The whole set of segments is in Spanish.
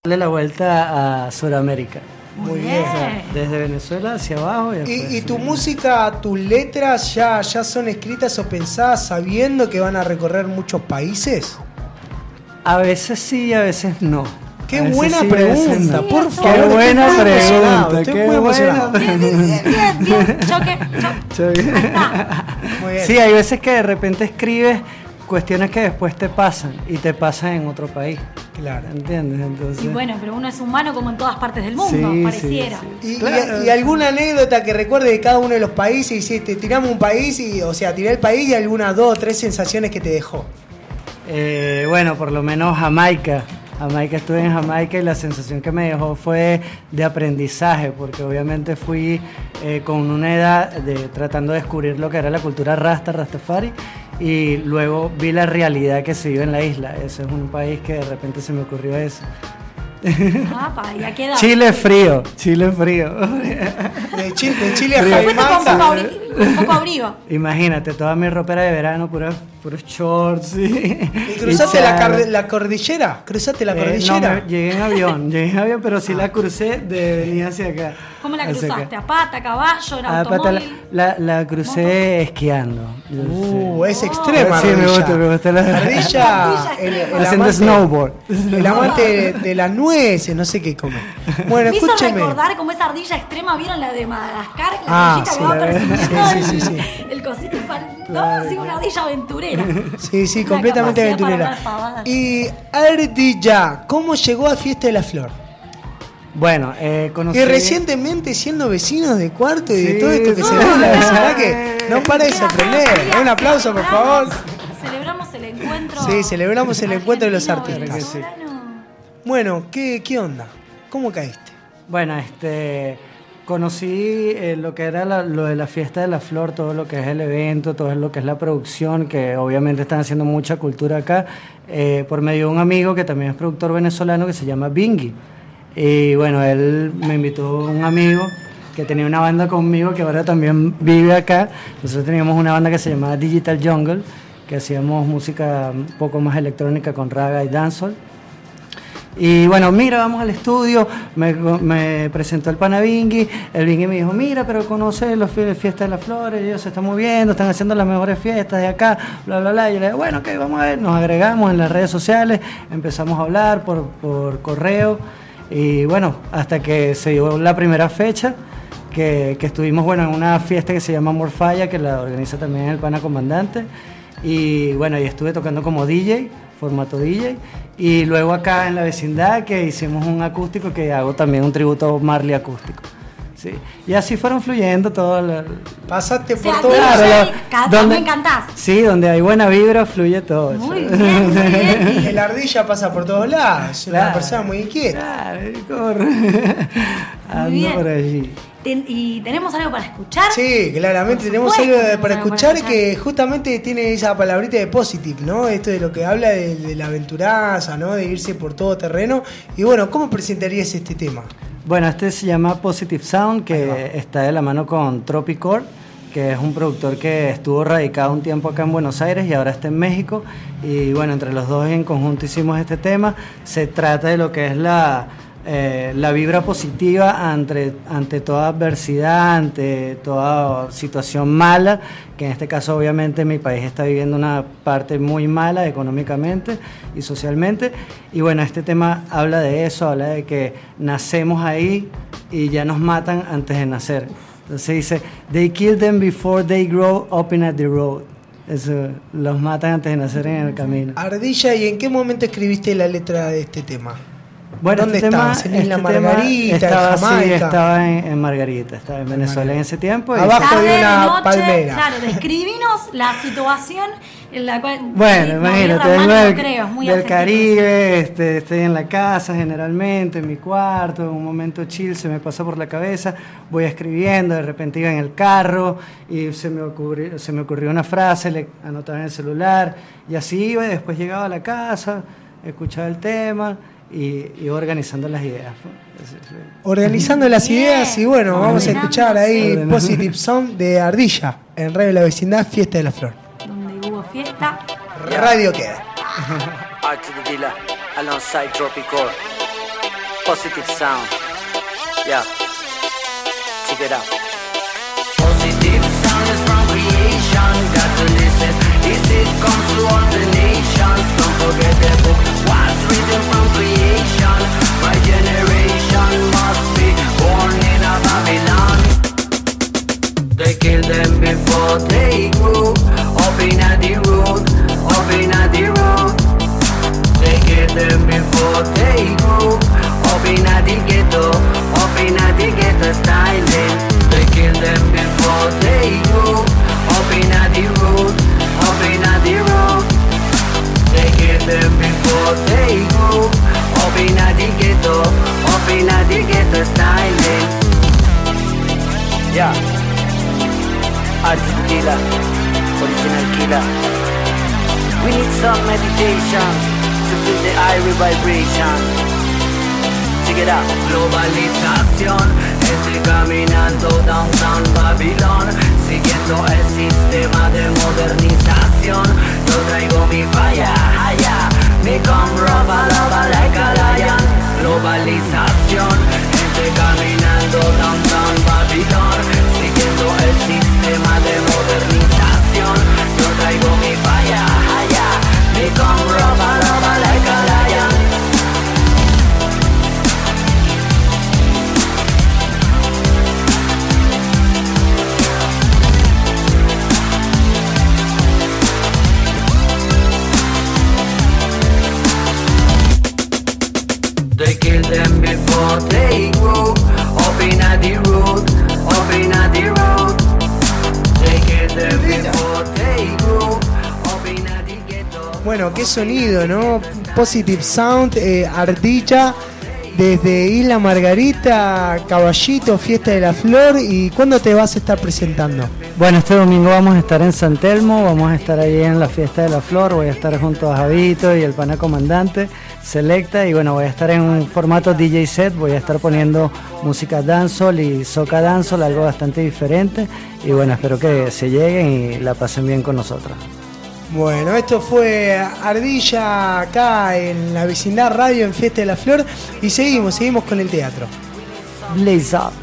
darle la vuelta a Sudamérica. Muy bien. O sea, desde Venezuela hacia abajo. ¿Y tu música, tus letras ya son escritas o pensadas sabiendo que van a recorrer muchos países? A veces sí, a veces no. Qué buena pregunta, no. por favor. Qué buena pregunta, qué buena Bien. Choque. Muy bien. Sí, hay veces que de repente escribes cuestiones que después te pasan y te pasan en otro país. Claro. ¿Entiendes? Entonces, Y bueno, pero uno es humano como en todas partes del mundo, sí, pareciera. sí. ¿Y alguna anécdota que recuerde de cada uno de los países? Hiciste, tiramos un país tiré el país y algunas 2 o 3 sensaciones que te dejó. Bueno, por lo menos Jamaica, estuve en Jamaica y la sensación que me dejó fue de aprendizaje, porque obviamente fui con una edad tratando de descubrir lo que era la cultura Rastafari, y luego vi la realidad que se vive en la isla. Ese es un país que de repente se me ocurrió eso. ¿Y a qué edad? Chile frío. De Chile a Fuiste Jamaica. con poco abrigo. Imagínate, toda mi ropera de verano, puros shorts. ¿Y cruzaste la cordillera? ¿Cruzaste la cordillera? No, llegué en avión, pero sí la crucé de venir hacia acá. ¿Cómo la hacia cruzaste? acá. ¿A pata, caballo, en A pata, automóvil? la crucé esquiando. Es extrema. Sí, me Ardilla. gusta la Ardilla, haciendo snowboard. El amante de las nueces, no sé qué come. Bueno, Me hizo escúcheme. recordar como esa ardilla extrema, ¿vieron la de Madagascar? La ardillita que va persiguiendo sí. el cosito. No, sí, una ardilla aventurera. Sí, Una completamente capacidad para aventurera. hablar pavadas. Y Ardilla, ¿cómo llegó a Fiesta de la Flor? Bueno, conocí... Y recientemente siendo vecinos de cuarto y de Sí, todo esto que se ve en la vecindad que no para de sorprender. Un aplauso, por favor. Celebramos el encuentro. Sí, celebramos el encuentro de los argentino artistas. venezolano. Bueno, ¿qué onda? ¿Cómo caíste? Bueno, conocí lo que era lo de la Fiesta de la Flor, todo lo que es el evento, todo lo que es la producción, que obviamente están haciendo mucha cultura acá, por medio de un amigo que también es productor venezolano que se llama Bingy. Y bueno, él me invitó, un amigo que tenía una banda conmigo que ahora también vive acá. Nosotros teníamos una banda que se llamaba Digital Jungle, que hacíamos música un poco más electrónica con raga y dancehall. Y bueno, mira, vamos al estudio, me presentó el pana Bingy, el Bingy me dijo, mira, pero conoce las fiestas de las flores, ellos se están moviendo, están haciendo las mejores fiestas de acá, bla, bla, bla. Y yo le dije, bueno, ok, vamos a ver, nos agregamos en las redes sociales, empezamos a hablar por correo, y bueno, hasta que se dio la primera fecha, que estuvimos, bueno, en una fiesta que se llama Morfalla, que la organiza también el pana comandante, y bueno, y estuve tocando como DJ, formato DJ, y luego acá en la vecindad que hicimos un acústico que hago también un tributo Marley acústico. Sí. Y así fueron fluyendo todo. Pasaste por O sea, todo. DJ, me encantás. Sí, donde hay buena vibra fluye todo. Muy bien. El Ardilla pasa por todos lados, es una persona muy inquieta. Claro, corre. Ando por allí. ¿Y tenemos algo para escuchar? Sí, claramente Por tenemos supuesto, algo para tenemos escuchar algo que justamente tiene esa palabrita de positive, ¿no? Esto de lo que habla de la aventuranza, ¿no? De irse por todo terreno. Y bueno, ¿cómo presentarías este tema? Bueno, este se llama Positive Sound, que está de la mano con Tropicore, que es un productor que estuvo radicado un tiempo acá en Buenos Aires y ahora está en México. Y bueno, entre los dos en conjunto hicimos este tema. Se trata de lo que es la vibra positiva ante toda adversidad, ante toda situación mala, que en este caso obviamente mi país está viviendo una parte muy mala económicamente y socialmente, y bueno, este tema habla de eso, habla de que nacemos ahí y ya nos matan antes de nacer. Entonces dice, they kill them before they grow up in at the road. Eso, los matan antes de nacer en el camino. Ardilla, ¿y en qué momento escribiste la letra de este tema? Bueno, ¿Dónde estabas? ¿En Isla Margarita, estaba, en Jamaica? Sí, estaba en Margarita, estaba en Venezuela en ese tiempo. Abajo de una noche, palmera. Claro, describinos la situación en la cual... Bueno, imagínate, vengo del afectivo. Caribe, estoy en la casa generalmente, en mi cuarto, en un momento chill se me pasa por la cabeza, voy escribiendo, de repente iba en el carro y se me ocurrió una frase, le anotaba en el celular y así iba, y después llegaba a la casa, escuchaba el tema y organizando las ideas. Organizando las ideas y bueno, vamos a escuchar ahí Ordenando. Positive Sound de Ardilla en Radio La Vecindad, Fiesta de la Flor. Donde hubo fiesta. Radio queda. Art to the dealer, alongside Tropicore. Positive sound. Yeah. Check it out. Positive sound is from creation. Got to listen. This it comes to all the nations. Don't forget the book was written from creation. My generation must be born in a Babylon. They killed them before they grew. Up in the road, up in the road. They killed them before they grew. Up in the ghetto styling. They killed them before they grew. Up in the road, up in the road. They killed them before they grew. Up in the ghetto styling. Yeah. Artist killer, original killer. We need some meditation to feel the irie vibration. Check it out. Globalización, estoy caminando downtown Babylon, siguiendo el sistema de modernización. Yo traigo mi falla, allá, me come roba lava like a lion. Globalización, estoy caminando downtown Babylon, siguiendo el sistema de modernización. Yo traigo mi falla, allá, me come roba lava like a lion. They killed them before they grew. Up in the road, up in the road. They killed them before they grew. Up in the ghetto. Bueno, qué sonido, ¿no? Positive Sound, Ardilla, desde Isla Margarita, Caballito, Fiesta de la Flor. ¿Y cuándo te vas a estar presentando? Bueno, este domingo vamos a estar en San Telmo, vamos a estar ahí en la Fiesta de la Flor, voy a estar junto a Javito y el pana comandante, Selecta, y bueno, voy a estar en un formato DJ set, voy a estar poniendo música dancehall y soca dancehall, algo bastante diferente, y bueno, espero que se lleguen y la pasen bien con nosotros. Bueno, esto fue Ardilla acá en la Vecindad Radio en Fiesta de la Flor, y seguimos con el teatro. Blaze up.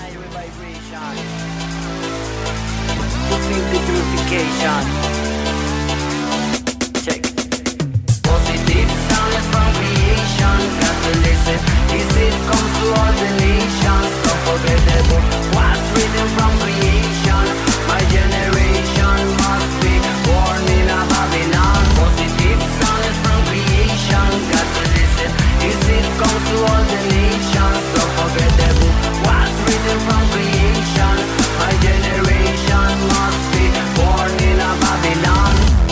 Check. Positive sound is from creation. Got to listen. This it comes to all the nations. Don't forget the book was written from creation. My generation must be born in a Babylon. Positive sound is from creation. Got to listen. This it comes to all the nations. Don't forget the book was written from creation. My generation must be born in a Babylon.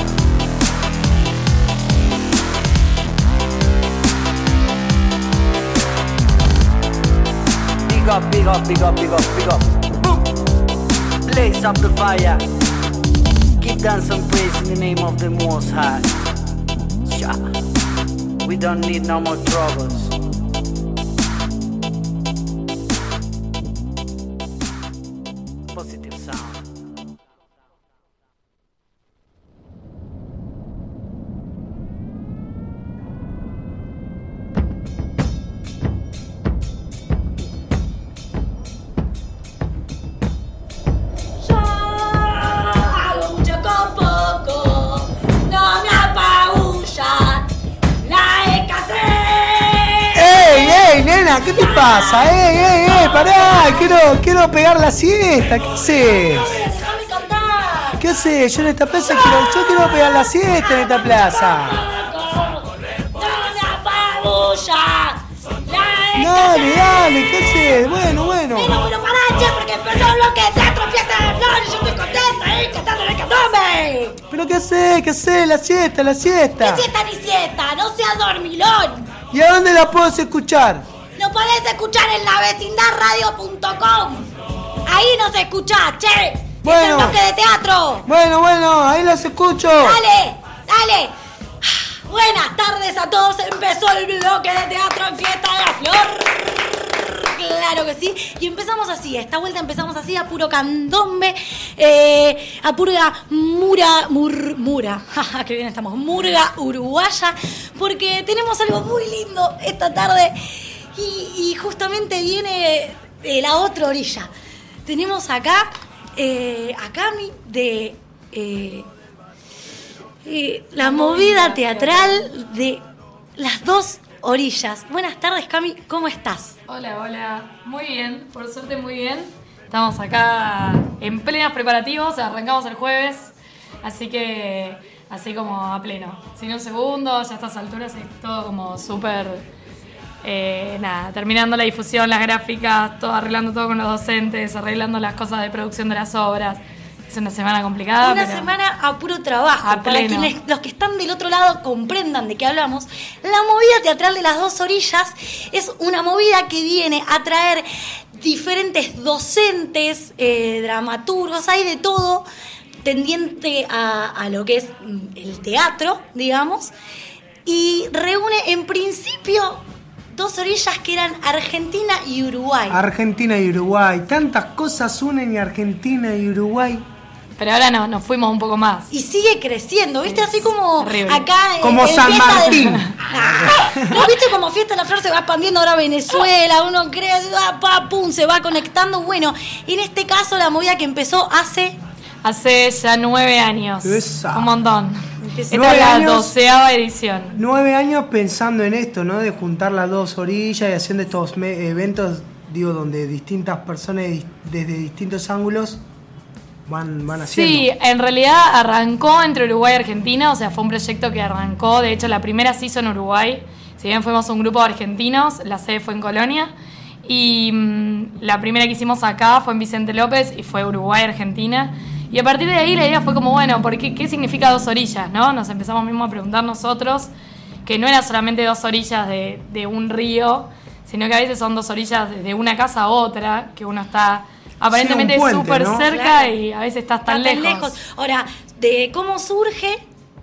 Big up, big up, big up, big up, big up. Boom. Blaze up the fire. Give thanks and praise in the name of the Most High. Yeah. We don't need no more troubles. Positive sound. Yo hago mucho con poco, no me apabullan la escasez. ¡Ey, nena! ¿Qué te pasa? ¡Ey! ¡Pará! Quiero pegar la siesta. ¿Qué haces? Déjame contar. ¿Qué haces? Yo en esta plaza quiero pegar la siesta en esta plaza. No me apabulla la escasez. Dale, ¿qué haces? Bueno. Pero pará, che, porque empezó el bloque de teatro Fiesta de la Flor y yo estoy contenta ahí cantando el candombe. ¿Pero qué haces? La siesta. Ni siesta ni siesta, no seas dormilón. ¿Y a dónde la puedo escuchar? Lo podés escuchar en lavecindadradio.com. Ahí nos escuchás, che. Bueno. Es el bloque de teatro. Bueno, ahí las escucho. Dale. Buenas tardes a todos. Empezó el bloque de teatro en Fiesta de la Flor. Claro que sí. Y empezamos así. Esta vuelta empezamos así, a puro candombe. A pura murga. Qué bien estamos. Murga uruguaya. Porque tenemos algo muy lindo esta tarde. Y justamente viene de la otra orilla. Tenemos acá a Cami de la movida teatral de las dos orillas. Buenas tardes, Cami, ¿cómo estás? Hola, muy bien, por suerte muy bien. Estamos acá en plenos preparativos, arrancamos el jueves, así que así como a pleno. Sin un segundo, ya a estas alturas es todo como súper, terminando la difusión, las gráficas, todo, arreglando todo con los docentes, arreglando las cosas de producción de las obras. Es una semana complicada. Una semana a puro trabajo. A para pleno. quienes, los que están del otro lado, comprendan de qué hablamos. La movida teatral de las dos orillas es una movida que viene a traer diferentes docentes, dramaturgos, hay de todo, tendiente a lo que es el teatro, digamos, y reúne en principio dos orillas que eran Argentina y Uruguay. Argentina y Uruguay. Tantas cosas unen Argentina y Uruguay. Pero ahora no, nos fuimos un poco más. Y sigue creciendo, ¿viste? Así como horrible. acá Como en San Fiesta Martín. ¿No viste como Fiesta de la Flor se va expandiendo ahora a Venezuela? Uno cree, pum, se va conectando. Bueno, en este caso la movida que empezó Hace ya 9 años. Esa. Un montón. Esta 9 es la años. 12ª edición. 9 años pensando en esto, ¿no? De juntar las dos orillas y haciendo estos eventos, digo, donde distintas personas desde distintos ángulos van haciendo. Sí, en realidad arrancó entre Uruguay y Argentina, o sea, fue un proyecto que arrancó, de hecho la primera se hizo en Uruguay, si bien fuimos un grupo de argentinos, la sede fue en Colonia, y la primera que hicimos acá fue en Vicente López y fue Uruguay-Argentina, y a partir de ahí la idea fue como, bueno, ¿qué significa dos orillas, no? Nos empezamos mismo a preguntar nosotros, que no era solamente dos orillas de un río, sino que a veces son dos orillas de una casa a otra, que uno está aparentemente Sí, un puente, súper ¿no? cerca, Claro. y a veces estás Está tan lejos. Ahora, de cómo surge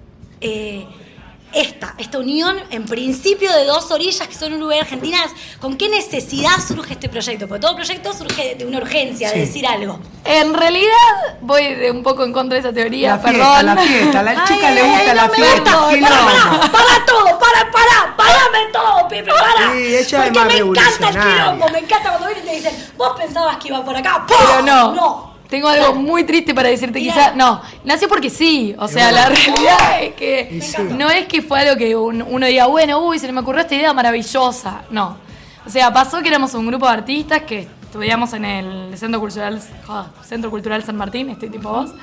esta unión, en principio, de dos orillas que son Uruguay y Argentina. ¿Con qué necesidad surge este proyecto? Porque todo proyecto surge de una urgencia, Sí. de decir algo. En realidad, voy un poco en contra de esa teoría, La fiesta, perdón. la fiesta. A la chica Ay, le ay, gusta ay, la no me fiesta. gusta. Quilombo. Para todo, párame todo, Pepe, para. Sí, ella es Porque más me encanta el revolucionaria. quilombo, me encanta cuando vienen y te dicen, vos pensabas que iba por acá, Pero no. no. Tengo algo muy triste para decirte, Mirá. quizás. No, nació porque sí. O sea, la realidad es que Y sí. no es que fue algo que uno diga, bueno, se le me ocurrió esta idea maravillosa. No. O sea, pasó que éramos un grupo de artistas que estudiamos en el Centro Cultural San Martín, estoy tipo vos.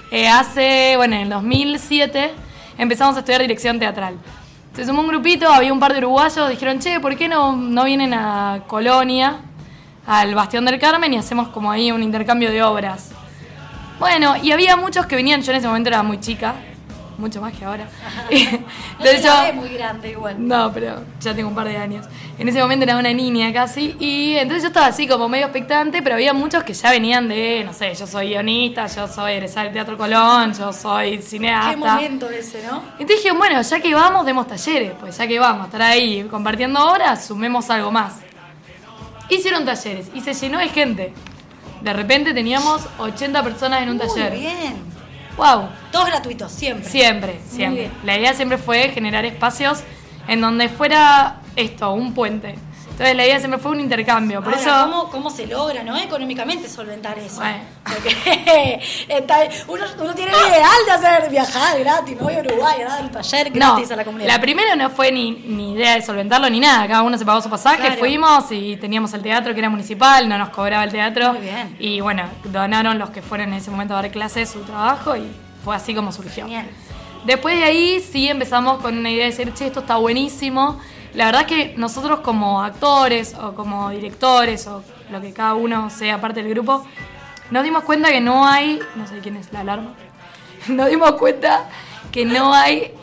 En el 2007 empezamos a estudiar dirección teatral. Se sumó un grupito, había un par de uruguayos, dijeron, che, ¿por qué no vienen a Colonia, al Bastión del Carmen, y hacemos como ahí un intercambio de obras? Bueno, y había muchos que venían, yo en ese momento era muy chica, mucho más que ahora. No se la ve muy grande igual. No, pero ya tengo un par de años. En ese momento era una niña casi, y entonces yo estaba así como medio expectante, pero había muchos que ya venían de, no sé, yo soy guionista, yo soy egresada del Teatro Colón, yo soy cineasta. Qué momento ese, ¿no? Entonces dije, bueno, ya que vamos, demos talleres, pues ya que vamos a estar ahí compartiendo horas, sumemos algo más. Hicieron talleres y se llenó de gente. De repente teníamos 80 personas en un taller. Muy bien. ¡Wow! Todos gratuitos, siempre. Siempre. bien. La idea siempre fue generar espacios en donde fuera esto, un puente. Entonces la idea siempre fue un intercambio. Por Ahora, eso... ¿cómo se logra, no? Económicamente solventar eso. Bueno. Porque uno tiene el ideal de hacer viajar gratis, me voy a Uruguay a dar el taller No, gratis a la comunidad. la primera no fue ni idea de solventarlo ni nada. Cada uno se pagó su pasaje, Claro. fuimos y teníamos el teatro que era municipal, no nos cobraba el teatro. Muy bien. Y bueno, donaron los que fueron en ese momento a dar clases su trabajo y fue así como surgió. Genial. Después de ahí sí empezamos con una idea de decir, che, esto está buenísimo. La verdad es que nosotros como actores o como directores o lo que cada uno sea parte del grupo, nos dimos cuenta que no hay, no sé quién es la alarma, nos dimos cuenta que no hay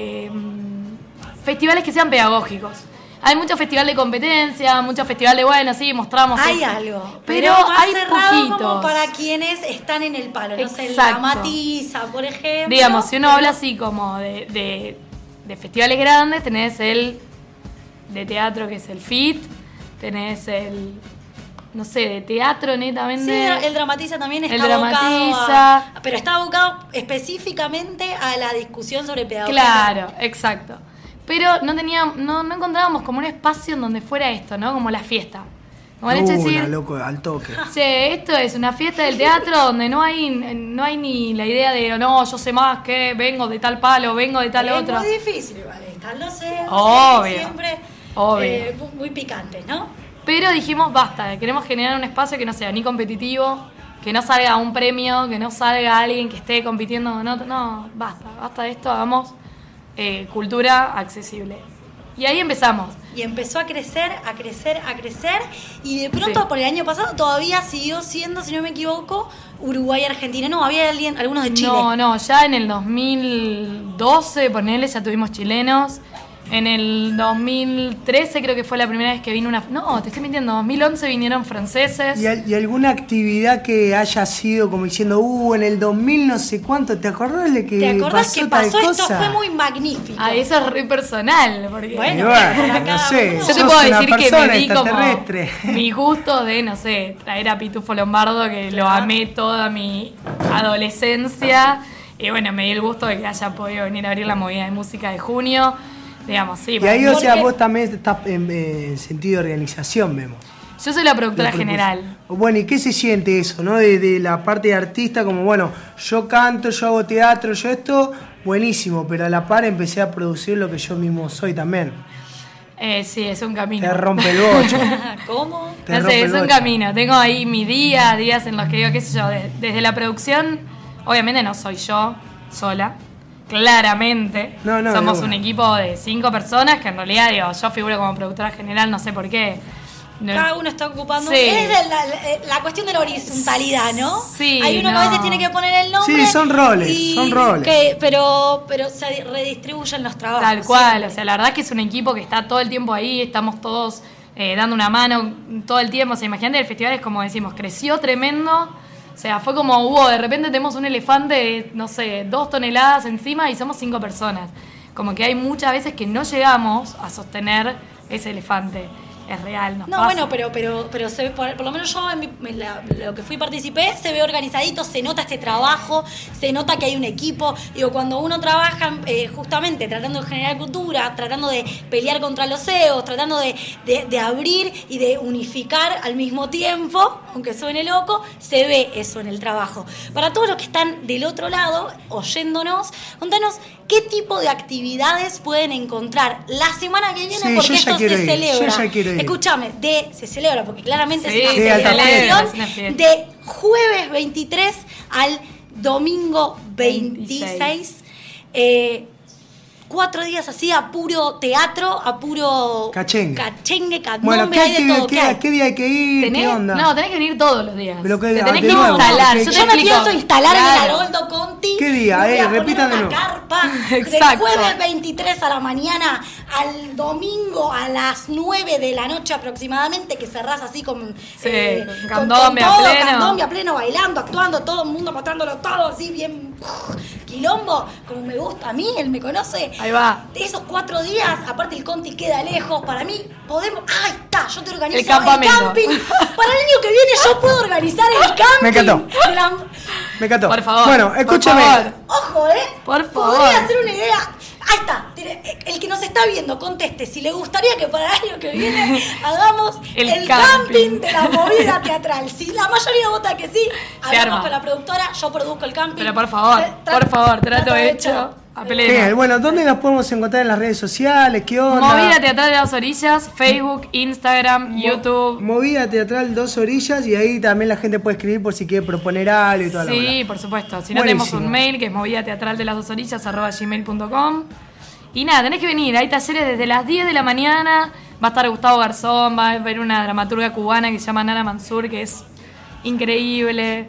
festivales que sean pedagógicos. Hay mucho festival de competencia, mucho festival de, bueno, sí, mostramos. Hay esto. algo, pero más hay cerrado como poquitos. para quienes están en el palo. No sé, el Exacto. Dramatiza, por ejemplo. Digamos, si uno habla así como de festivales grandes, tenés el de teatro que es el FIT, tenés el, no sé, de teatro netamente. Sí, el Dramatiza también está El abocado Dramatiza. pero está abocado específicamente a la discusión sobre pedagogía. Claro, exacto. Pero no encontrábamos como un espacio en donde fuera esto, ¿no? Como la fiesta. Como el hecho de decir, loco, al toque. che, esto es una fiesta del teatro donde no hay ni la idea de, no, yo sé más que vengo de tal palo, vengo de tal otro. Es muy difícil, vale. Están los CEOs, Obvio. siempre Obvio. muy picantes, ¿no? Pero dijimos, basta, queremos generar un espacio que no sea ni competitivo, que no salga un premio, que no salga alguien que esté compitiendo. No, basta de esto, hagamos cultura accesible. Y ahí empezamos. Y empezó a crecer, y de pronto por el año pasado todavía siguió siendo, si no me equivoco, Uruguay-Argentina. No, había algunos de Chile. No, ya en el 2012, ponele, ya tuvimos chilenos. En el 2013 creo que fue la primera vez que vino una... No, te estoy mintiendo, 2011 vinieron franceses. ¿Y alguna actividad que haya sido como diciendo, en el 2000 no sé cuánto, ¿te acordás de que ¿Te acordás que pasó tal esto? cosa? Fue muy magnífico. Ah, eso es re personal. Porque... Bueno, no sé. yo te sos puedo una decir que persona me di como extraterrestre. mi gusto de, no sé, traer a Pitufo Lombardo, que lo amé toda mi adolescencia. Y bueno, me di el gusto de que haya podido venir a abrir la movida de música de junio. Digamos, sí. Y ahí, o sea, porque... vos también estás en sentido de organización, vemos. Yo soy la productora general. Bueno, ¿y qué se siente eso, no? De la parte de artista, como, bueno, yo canto, yo hago teatro, yo esto, buenísimo, pero a la par empecé a producir lo que yo mismo soy también. Sí, es un camino. Te rompe el bocho. ¿Cómo? No sé, es un camino. Tengo ahí mis días en los que digo, qué sé yo, desde la producción, obviamente no soy yo sola. Claramente, No, somos un equipo de 5 personas que en realidad, digo, yo figuro como productora general, no sé por qué. Cada uno está ocupando. Sí. Es la cuestión de la horizontalidad, ¿no? Sí, hay uno que a veces tiene que poner el nombre. Sí, son roles. Pero se redistribuyen los trabajos. Tal cual, siempre. o sea, la verdad es que es un equipo que está todo el tiempo ahí, estamos todos dando una mano todo el tiempo. O sea, imagínate, el festival es como decimos, creció tremendo. O sea, fue como, de repente tenemos un elefante de, no sé, 2 toneladas encima y somos 5 personas. Como que hay muchas veces que no llegamos a sostener ese elefante. Es real, nos No, pasa. bueno, pero se ve, por lo menos yo lo que fui participé, se ve organizadito, se nota este trabajo, se nota que hay un equipo. Digo, cuando uno trabaja justamente tratando de generar cultura, tratando de pelear contra los CEOs, tratando de abrir y de unificar al mismo tiempo, aunque suene loco, se ve eso en el trabajo. Para todos los que están del otro lado, oyéndonos, contanos qué tipo de actividades pueden encontrar la semana que viene, Sí, porque yo ya esto quiero se ir, celebra. yo ya quiero ir. Escúchame, se celebra, porque claramente Sí, es sí, una alta celebración fiesta, es una fiesta. de jueves 23 al domingo 26. 4 días así a puro teatro, a puro Cachengue. candombe, Bueno, hay de todo. ¿Qué hay? ¿qué día hay que ir? ¿Qué onda? No, tenés que venir todos los días. Pero que- te tenés de que nuevo, instalar. porque Yo te Yo me explico. pienso instalar en el Claro. Haroldo Conti. ¿Qué día? Voy a poner Repitan de una nuevo. carpa Exacto. del jueves 23 a la mañana al domingo a las 9 de la noche aproximadamente, que cerrás así con con candombe a todo, pleno. candombe a pleno, bailando, actuando, todo el mundo mostrándolo todo así bien quilombo, como me gusta a mí, él me conoce. Ahí va. De esos 4 días, aparte el Conti queda lejos, para mí podemos... ¡Ahí está! Yo te organizo El campamento. camping. Para el año que viene yo puedo organizar el camping. Me encantó. de la- Me encantó. Por favor. Bueno, escúchame. Por favor. Ojo, Por favor. Podría ser una idea. Ahí está. El que nos está viendo, conteste si le gustaría que para el año que viene hagamos El el camping. camping de la movida teatral. Si la mayoría vota que sí, Se arma. hablamos con la productora, yo produzco el camping. Pero por favor, trato hecho. A pleno. Genial. Bueno, ¿dónde nos podemos encontrar en las redes sociales? ¿Qué onda? Movida Teatral de las Orillas, Facebook, Instagram, YouTube. Movida Teatral Dos Orillas, y ahí también la gente puede escribir por si quiere proponer algo y toda la Sí, bola. por supuesto. Si no, tenemos Buenísimo. un mail que es movidateatraldelasdosorillas@gmail.com. Y nada, tenés que venir. Hay talleres desde las 10 de la mañana. Va a estar Gustavo Garzón, va a haber una dramaturga cubana que se llama Nana Mansur, que es increíble.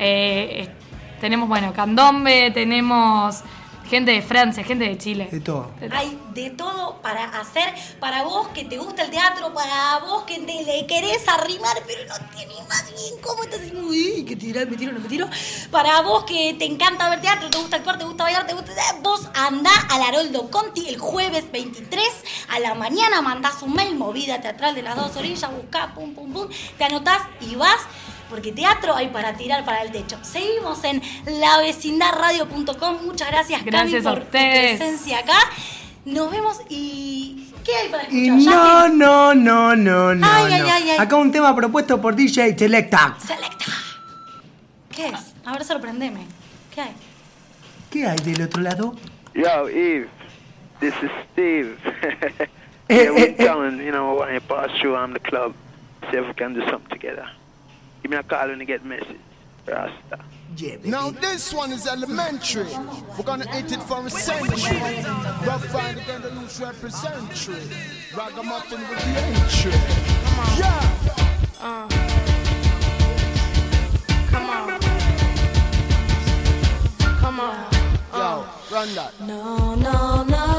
Tenemos, candombe, tenemos gente de Francia, gente de Chile. De todo. Hay de todo para hacer, para vos que te gusta el teatro, para vos que te le querés arrimar, pero no tienes más bien cómo estás diciendo, uy, que tirar, me tiro, no me tiro. Para vos que te encanta ver teatro, te gusta actuar, te gusta bailar, vos andá al Haroldo Conti el jueves 23 a la mañana, mandás un mail, Movida Teatral de las Dos Orillas, buscá, pum, pum, pum, te anotás y vas. Porque teatro hay para tirar para el techo. Seguimos en lavecindadradio.com. Muchas gracias, Gracias Cami, a por tu ustedes. presencia acá. Nos vemos y ¿Qué hay para Y escuchar? no. Ay. Acá un tema propuesto por DJ Selecta. Selecta. ¿Qué es? A ver, sorprendeme. ¿Qué hay? ¿Qué hay del otro lado? Yo, Eve, this is Steve. Yeah, we're down, you know, when you pass through the club, see if we can do something together. Give me a call when you get message. Rasta. Yeah, Now this one is elementary. We're gonna hit it for a century. Rough Rider again, the loose representatory. Ragamuffin with the entry. Yeah. Come on. Yo, run that. No.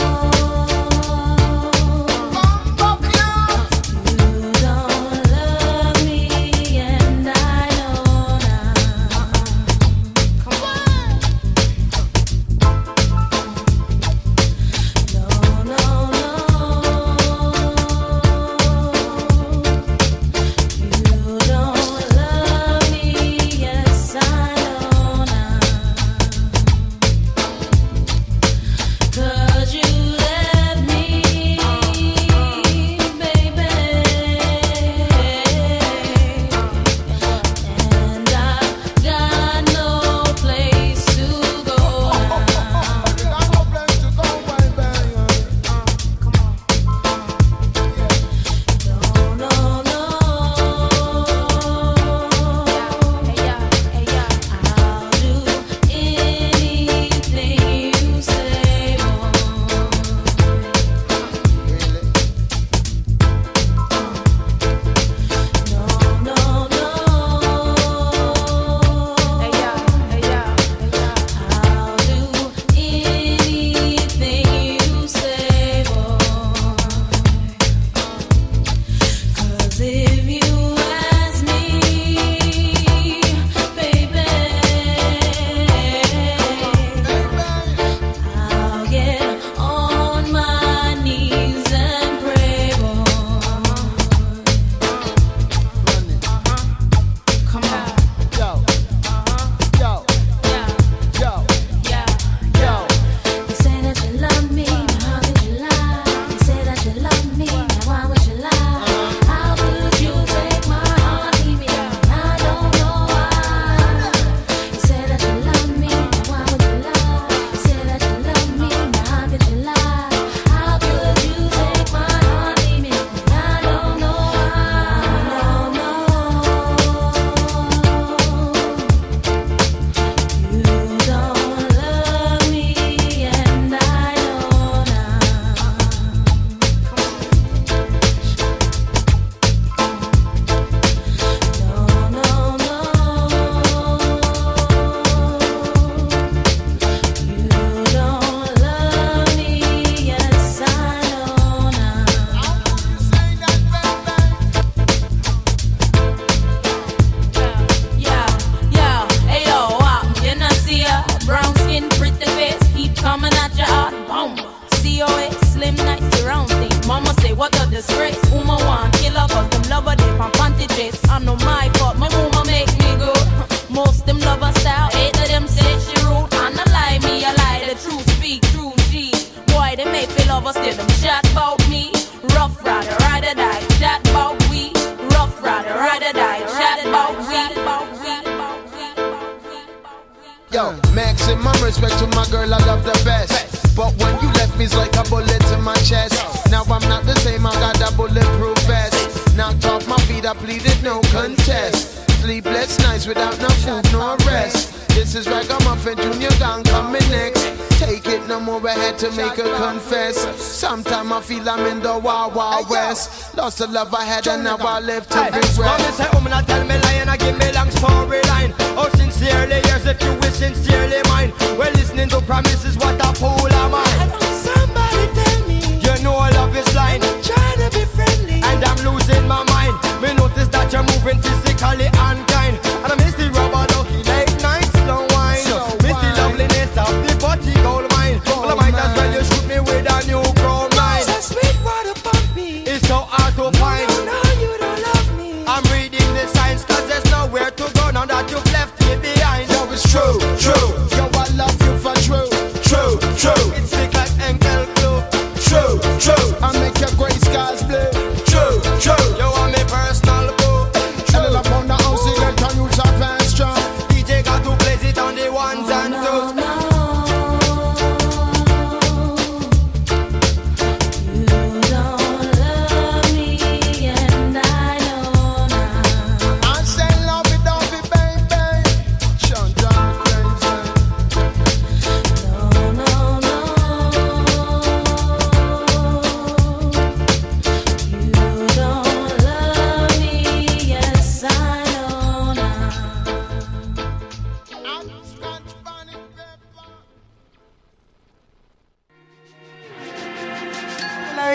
Yo, maximum respect to my girl, I love the best. But when you left me, it's like a bullet in my chest. Now I'm not the same, I got a bulletproof vest. Knocked off my feet, I pleaded no contest. Sleepless nights without no food, no rest. This is Ragamuffin Junior Gang coming next. Take it no more, I had to make her confess. Sometimes I feel I'm in the Wild Wild West. Lost the love I had and now I live to regret. Mommy say, woman, tell me lie and I give me long storyline. Oh, sincerely, yours if you wish sincerely mine. Well, listening to promises, what a fool am I. Somebody tell me You know love is blind, I'm trying to be friendly. and I'm losing my mind. Me notice that you're moving physically unkind, and I miss the rubber ducky late night slow wine. Miss the loveliness of the body gold mine. Well, I might as well you shoot me with a new crown line. So sweet water pumpy. It's so hard to find. No, you don't love me. I'm reading the signs, cause there's nowhere to go now that you've left me behind. Yo, it's true, true. Yo, I love you for true, true, true. It's sick like Enkel glue. True, true. I'm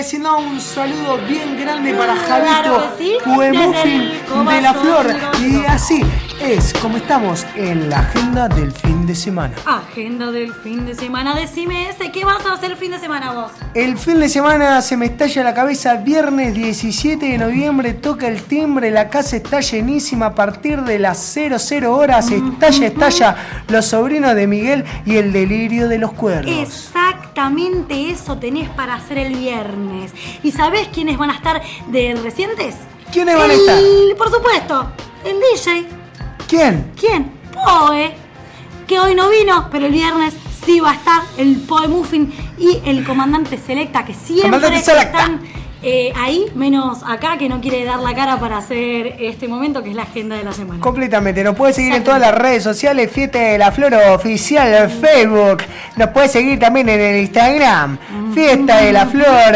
parece? No, un saludo bien grande para Claro Javito que sí, Huemufin desde el de la corazón Flor. del Y corazón. así es como estamos en la agenda del fin de semana. Agenda del fin de semana. Decime ese, ¿qué vas a hacer el fin de semana vos? El fin de semana se me estalla la cabeza. Viernes 17 de noviembre toca el timbre. La casa está llenísima. A partir de las 00 horas estalla Los Sobrinos de Miguel y el Delirio de los Cuernos. Exactamente eso tenés para hacer el viernes. ¿Y sabés quiénes van a estar de recientes? ¿Quiénes van a estar? Por supuesto, el DJ. ¿Quién? ¿Quién? Poe. Que hoy no vino, pero el viernes sí va a estar el Poe Muffin y el Comandante Selecta, que siempre Comandante Selecta. están ahí, menos acá, que no quiere dar la cara para hacer este momento, que es la agenda de la semana. Completamente, nos puede seguir en todas las redes sociales, Fiesta de la Flor Oficial en Facebook, nos puede seguir también en el Instagram, Fiesta de la Flor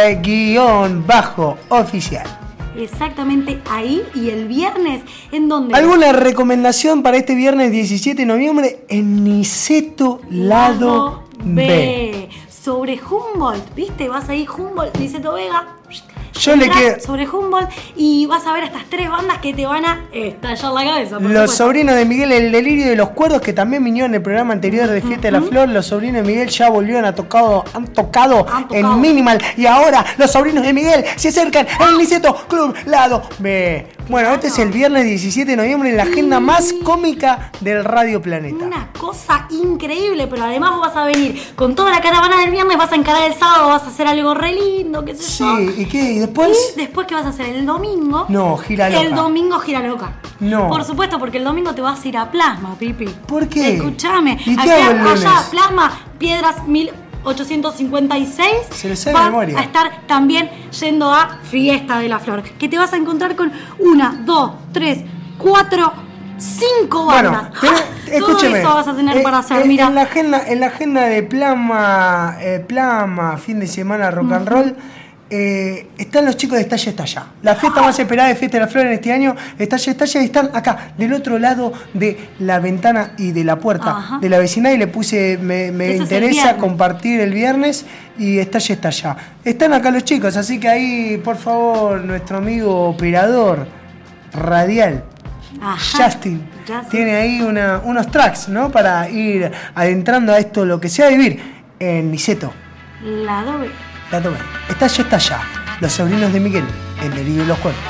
_oficial. Exactamente ahí, y el viernes, ¿en dónde? ¿Alguna recomendación para este viernes 17 de noviembre? En Niceto Lado B. Sobre Humboldt, ¿viste? Vas ahí, Humboldt, Niceto Vega. Yo le quiero... Sobre Humboldt y vas a ver estas tres bandas que te van a estallar la cabeza. por Los supuesto. Sobrinos de Miguel, el Delirio de los Cuerdos, que también vinieron en el programa anterior de Fiesta de la Flor. Los Sobrinos de Miguel ya volvieron, han tocado en Minimal. Y ahora los Sobrinos de Miguel se acercan al Niceto Club Lado B. Bueno, este es el viernes 17 de noviembre en la agenda más cómica del Radio Planeta. Una cosa increíble, pero además vos vas a venir con toda la caravana del viernes, vas a encarar el sábado, vas a hacer algo re lindo, qué sé yo. Sí, ¿y qué? ¿Y después? Y después, ¿qué vas a hacer? El domingo. No, gira loca. El domingo gira loca. No. Por supuesto, porque el domingo te vas a ir a Plasma, Pipi. ¿Por qué? Escuchame. ¿Y qué hago el lunes? Allá, Plasma, Piedras 1856. Se lo sabe de vas memoria. a estar también yendo a Fiesta de la Flor, que te vas a encontrar con 1, 2, 3, 4, 5 bandas. Bueno, escúcheme. Todo eso vas a tener para hacer, mira. En la agenda de Plasma, fin de semana rock and roll, están los chicos de Estalla. La fiesta más esperada de Fiesta de la Flor en este año, Estalla, y están acá, del otro lado de la ventana y de la puerta de la vecindad, y le puse, me Eso interesa es compartir el viernes, y Estalla. Están acá los chicos, así que ahí, por favor, nuestro amigo operador radial, Justin, tiene ahí unos tracks, ¿no? Para ir adentrando a esto, lo que se va a vivir en Niceto. Lado B. Estalla. Los Sobrinos de Miguel, el Delirio de los Cuernos.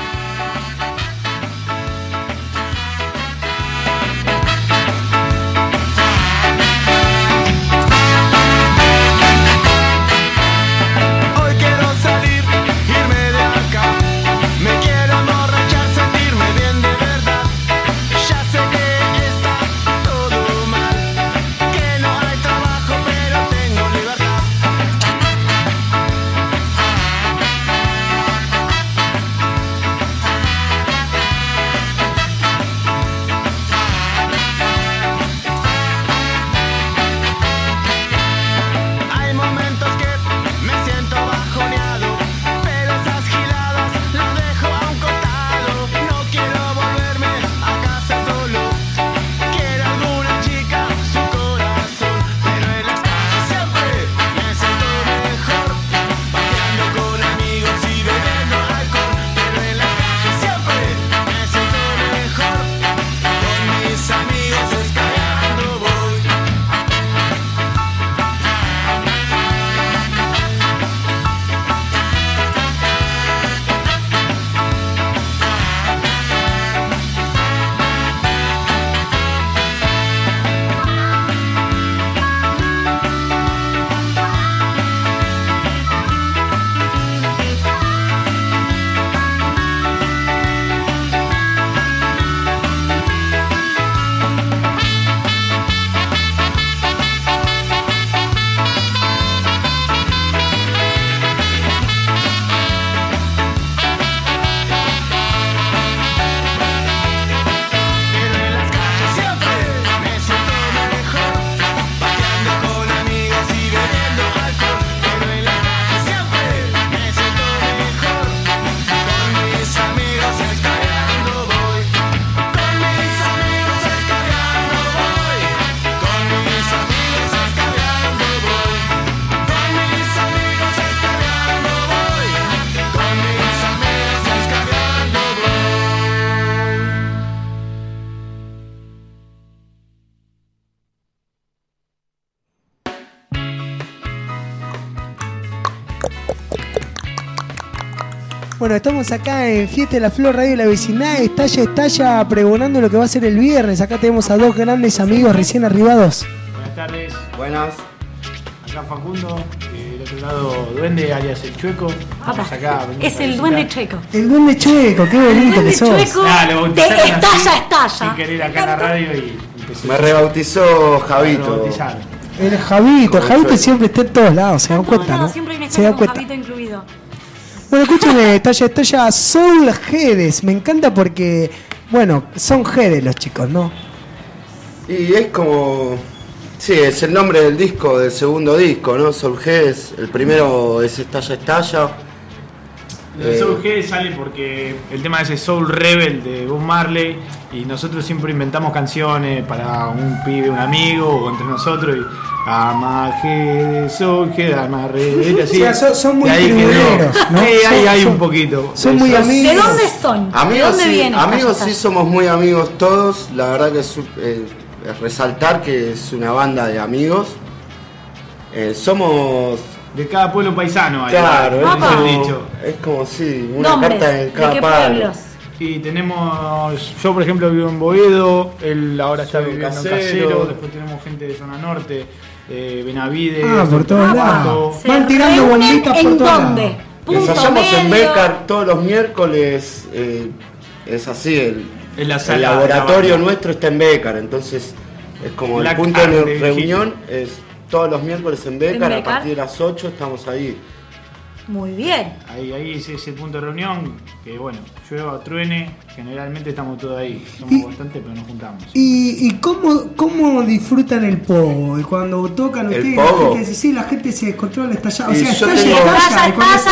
Hoy quiero salir, irme de acá. Me quiero emborrachar, sentirme bien de verdad. Ya sé que está todo mal, que no hay trabajo pero tengo libertad. Bueno, estamos acá en Fiesta de la Flor, Radio La Vecindad, estalla, pregonando lo que va a ser el viernes. Acá tenemos a dos grandes amigos recién arribados. Buenas tardes. Buenas. Acá Facundo, del otro lado Duende, alias el Chueco. Estamos acá, es el Duende Chueco. El Duende Chueco, qué bonito que sos. Chueco de estalla. Sin querer acá en la radio y empecé. Me rebautizó Javito. El Javito siempre está en todos lados, se dan cuenta, ¿no? Siempre hay una Se dan historia con cuenta. Javito incluido. Bueno, escúchame, estalla Soul Heads. Me encanta porque, bueno, son Heads los chicos, ¿no? Y es como... Sí, es el nombre del disco, del segundo disco, ¿no? Soul Heads. El primero es Estalla. El Soul G sale porque el tema de ese Soul Rebel de Bob Marley y nosotros siempre inventamos canciones para un pibe, un amigo o entre nosotros y Amaje de Soul G, Amarre, así. O sea, son muy tribuneros, ¿no? Hay un poquito. Son muy amigos. ¿De dónde son? Amigos, ¿De dónde vienen? amigos sí somos muy amigos todos. La verdad que es resaltar que es una banda de amigos. Somos... De cada pueblo paisano hay. Claro, dicho. Es como sí, una Nombres, carta en cada ¿de qué palo. pueblos? Y tenemos, yo por ejemplo vivo en Boedo, él ahora está viviendo en Casero, después tenemos gente de Zona Norte, Benavides, por todos lados. Van tirando bombitas por todos lados. Ensayamos en Becar todos los miércoles, es así, el laboratorio nuestro está en Becar, entonces es como el punto de reunión, es todos los miércoles en Becar, a partir de las 8 estamos ahí. Muy bien. Ahí es el punto de reunión, que bueno, llueva, truene, generalmente estamos todos ahí, somos bastante pero nos juntamos. ¿Y cómo disfrutan el pogo? Y cuando tocan ustedes, la gente se descontrola, estalla. O sea, estalla, y cuando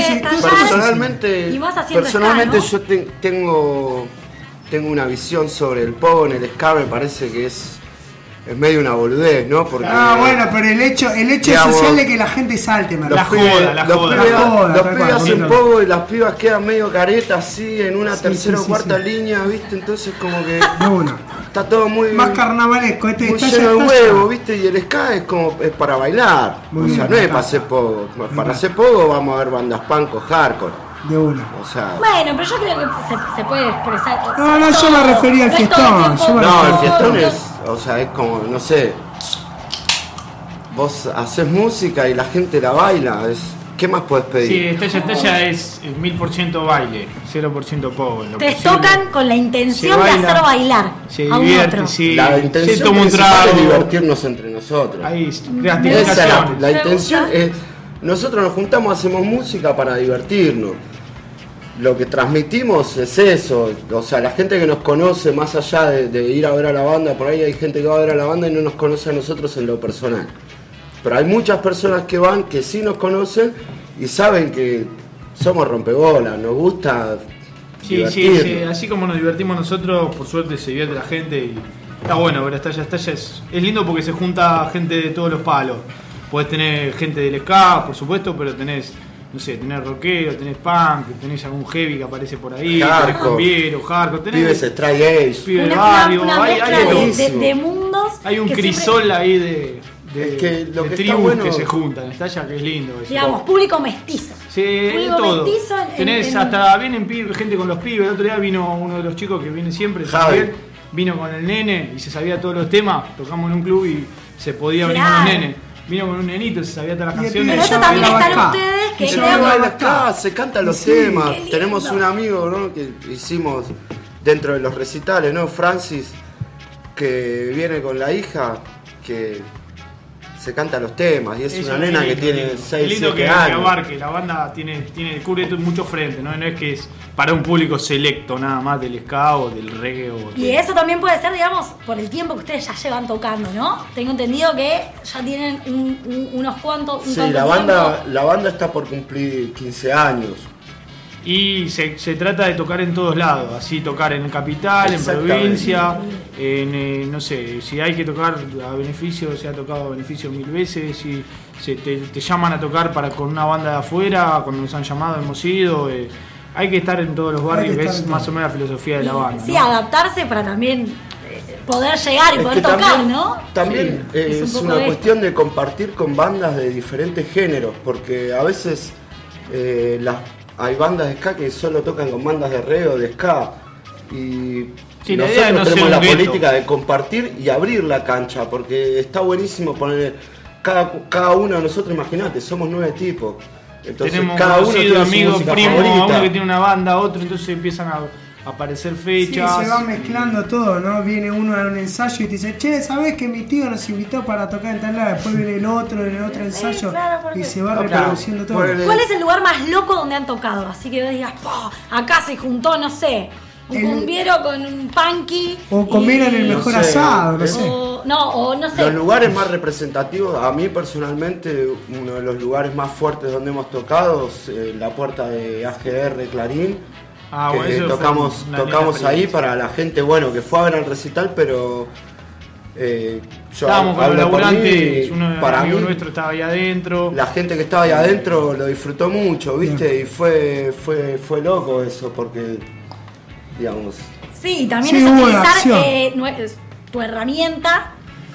Personalmente yo tengo una visión sobre el pogo en el ska, me parece que es medio una boludez, ¿no? Porque, bueno, pero el hecho digamos, social de que la gente salte, Los pibes hacen pogo y las pibas quedan medio caretas así en una tercera o cuarta línea, ¿viste? Entonces como que está todo muy más carnavalesco, muy lleno de huevo, ¿viste? Y el ska es para bailar, no es para hacer pogo. Para hacer pogo vamos a ver bandas punk o hardcore. De una. O sea, bueno, pero yo creo que se puede expresar. No, yo me refería al fiestón. El fiestón es como, no sé, vos haces música y la gente la baila, ¿qué más podés pedir? Sí, Estalla es 1000% baile, 0% pogo. Te tocan con la intención de hacer bailar se a un divierte, otro. sí, La intención es divertirnos entre nosotros. Ahí, gratificación. La intención es, nosotros nos juntamos, hacemos música para divertirnos. Lo que transmitimos es eso, o sea, la gente que nos conoce más allá de ir a ver a la banda, por ahí hay gente que va a ver a la banda y no nos conoce a nosotros en lo personal. Pero hay muchas personas que van, que sí nos conocen y saben que somos rompebolas, nos gusta divertirnos. Sí, así como nos divertimos nosotros, por suerte se divierte la gente y está bueno ver Estalla es lindo porque se junta gente de todos los palos. Podés tener gente del ska, por supuesto, pero tenés rockero, tenés punk, tenés algún heavy que aparece por ahí, tenés cambiero, hardcore, tenés pibes straight edge, pibes de barrio, hay de mundos. Hay un crisol ahí de tribus bueno, que se juntan, Estalla que es lindo eso. Digamos, público mestizo. Sí, público todo. Mestizo Tenés hasta vienen gente con los pibes, el otro día vino uno de los chicos que viene siempre, Javier, vino con el nene y se sabía todos los temas, tocamos en un club y se podía venir con los nenes. Vino con un nenito, se sabía todas las canciones. Pero eso también están ustedes que se cantan los temas. Tenemos un amigo, ¿no? Que hicimos dentro de los recitales, ¿no? Francis, que viene con la hija, que se canta los temas y es una nena que tiene 6, 7 años. Abarque, la banda cubre mucho frente, ¿no? No es que es para un público selecto nada más del ska o del reggae. Y eso también puede ser, digamos, por el tiempo que ustedes ya llevan tocando, ¿no? Tengo entendido que ya tienen unos cuantos. La banda está por cumplir 15 años. Y se trata de tocar en todos lados, así tocar en capital, en provincia, no sé, si hay que tocar a beneficio, se ha tocado a beneficio 1000 veces, si te llaman a tocar con una banda de afuera, cuando nos han llamado hemos ido, hay que estar en todos los barrios, es más o menos la filosofía de la banda. Sí, ¿no? Adaptarse para también poder llegar y poder tocar, ¿no? También es una cuestión de compartir con bandas de diferentes géneros, porque a veces hay bandas de ska que solo tocan con bandas de reggae o de ska. Y Sí, la idea nosotros es no tenemos ser la un gueto. política de compartir y abrir la cancha, porque está buenísimo poner cada uno de nosotros, imagínate, somos 9 tipos. Entonces Tenemos cada uno conocido, tiene su amigos, música primos, favorita. uno que tiene una banda, otro, entonces empiezan a aparecer Sí, fechas. se va mezclando todo, ¿no? Viene uno a un ensayo y te dice, che, ¿sabés que mi tío nos invitó para tocar en tal lado? Después viene el otro en el otro ensayo claro, porque- y se va No, reproduciendo todo. claro. ¿Cuál es el lugar más loco donde han tocado? Así que vos digas, "Po, acá se juntó, no sé, un El- cumbiero con un punky. O comieron el mejor No sé, asado, no sé. O no sé. Los lugares más representativos, a mí personalmente, uno de los lugares más fuertes donde hemos tocado es la puerta de AGR Clarín. Ah, que bueno, eso fue tocamos una linda ahí experiencia. para la gente, bueno, que fue a ver el recital, pero yo Estábamos con los hablo por laburantes, mí, uno para amigo mí, nuestro estaba ahí adentro. la gente que estaba ahí adentro lo disfrutó mucho, ¿viste? Y fue loco eso, porque, digamos, Sí, y también Sí, es hubo utilizar acción. tu herramienta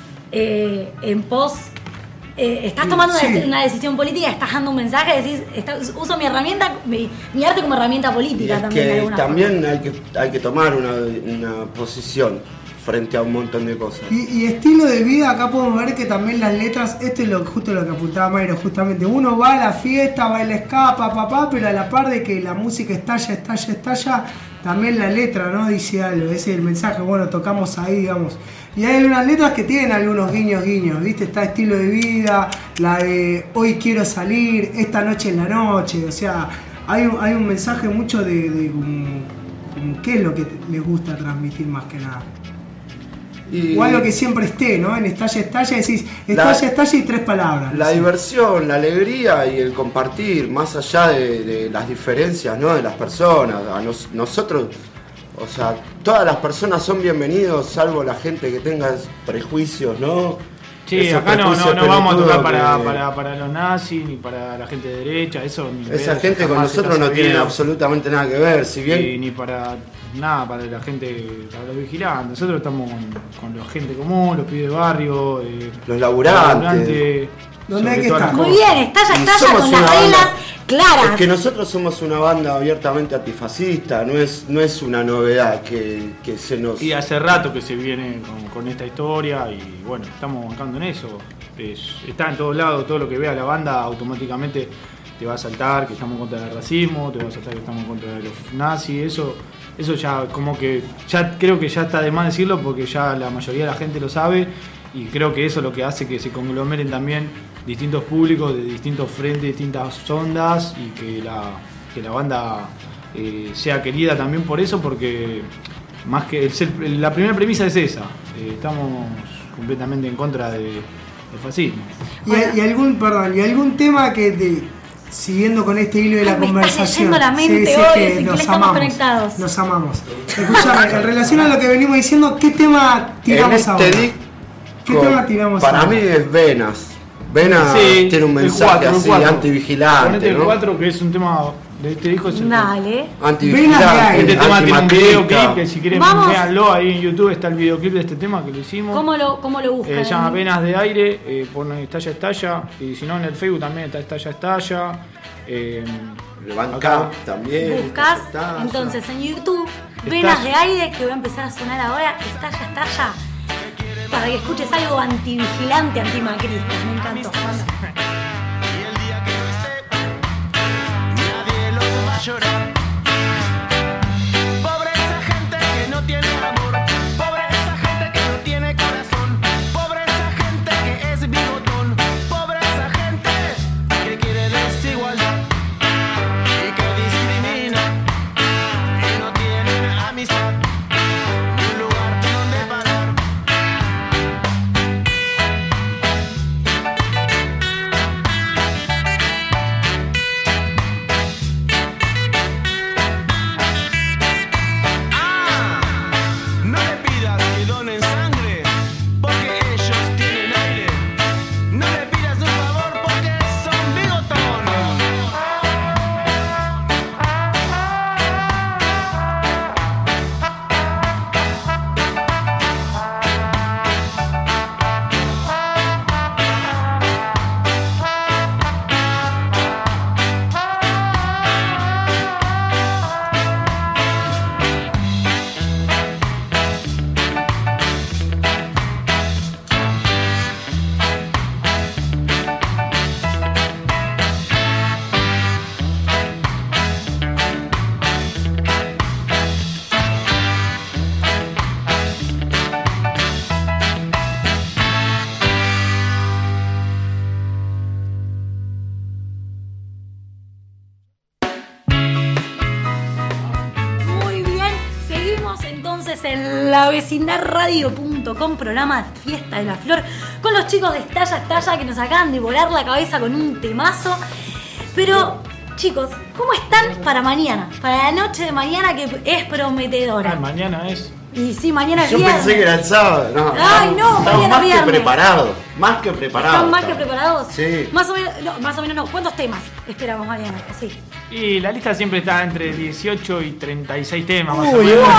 en pos. Estás tomando Sí. una decisión política, estás dando un mensaje, decís, uso mi herramienta, mi arte como herramienta y política es también de que alguna también hay que tomar una posición frente a un montón de cosas. Y estilo de vida, acá podemos ver que también las letras, esto es justo lo que apuntaba Mayro, justamente. Uno va a la fiesta, baila ska, papá, pero a la par de que la música estalla, también la letra, ¿no? Dice algo, ese es el mensaje, bueno, tocamos ahí, digamos. Y hay algunas letras que tienen algunos guiños, ¿viste? Está estilo de vida, la de hoy quiero salir, esta noche es la noche, o sea, hay un mensaje mucho de como qué es lo que les gusta transmitir más que nada. Y Igual lo que siempre esté, ¿no? En estalla decís, estalla y 3 palabras. la no sé. diversión, la alegría y el compartir, más allá de las diferencias, ¿no? De las personas. Nosotros, o sea, todas las personas son bienvenidos, salvo la gente que tenga prejuicios, ¿no? Sí, Ese acá no prejuicio vamos a tocar pelotudo para los nazis, ni para la gente de derecha, eso ni Esa ver, gente con jamás nosotros está no tiene sabido. absolutamente nada que ver, si bien... Ni para nada, para la gente, para los vigilantes. Nosotros estamos con la gente común, los pibes de barrio, Los laburantes. ¿Dónde hay sobre que todas estar? las Muy cosas. bien, estalla Y somos con una las banda- reglas claras. Es que nosotros somos una banda abiertamente antifascista, no es una novedad que se nos... Y hace rato que se viene con esta historia y bueno, estamos bancando en eso. Está en todos lados, todo lo que vea la banda automáticamente te va a saltar que estamos contra el racismo, te va a saltar que estamos contra los nazis, eso ya como que, ya creo que ya está de más decirlo porque ya la mayoría de la gente lo sabe y creo que eso es lo que hace que se conglomeren también distintos públicos de distintos frentes, distintas ondas y que la banda sea querida también por eso, porque más que la primera premisa es esa, estamos completamente en contra del fascismo. Y algún tema que siguiendo con este hilo de la Ay, me estás conversación. leyendo la mente es hoy, que es que nos estamos amamos, conectados. Nos amamos. Escuchame, en relación a lo que venimos diciendo, ¿qué tema tiramos en ahora? este ¿Qué tema tiramos para ahora? mí es Venas. Venas Sí, tiene un el mensaje 4, así el 4. antivigilante, Ponete el ¿no? 4, que es un tema de este disco. Es el Dale. Antivigilante, Este tema tiene un antimatrista. videoclip que si quieren Vamos. véanlo, ahí en YouTube está el videoclip de este tema que lo hicimos. ¿Cómo lo buscan? Se llama Venas de Aire, pone Estalla, y si no en el Facebook también está Estalla. Banca también. Buscas, Estalla. entonces en YouTube, Venas de Aire, que va a empezar a sonar ahora, estalla, para que escuches algo antivigilante, antimacrista. Me encantó. Nadie los va a llorar. Pobre esa gente que no tiene amor. Pobre esa gente que no tiene corazón. Pobre esa gente que es bigotón. Pobre esa gente que quiere desigualdad y que discrimina y no tienen amistad ni un lugar donde parar. entonces en lavecindadradio.com, programa Fiesta de la Flor, con los chicos de Estalla que nos acaban de volar la cabeza con un temazo. Pero, chicos, ¿cómo están para mañana? Para la noche de mañana, que es prometedora. Mañana es. Y sí, mañana es Yo viernes. pensé que era el sábado. No, Ay, no, estamos mañana más que viernes. preparados. Más que preparados. ¿Están más que estamos. preparados? Sí. Más o menos no. ¿Cuántos temas esperamos mañana? Sí. Y la lista siempre está entre 18 y 36 temas, más o Uy, menos.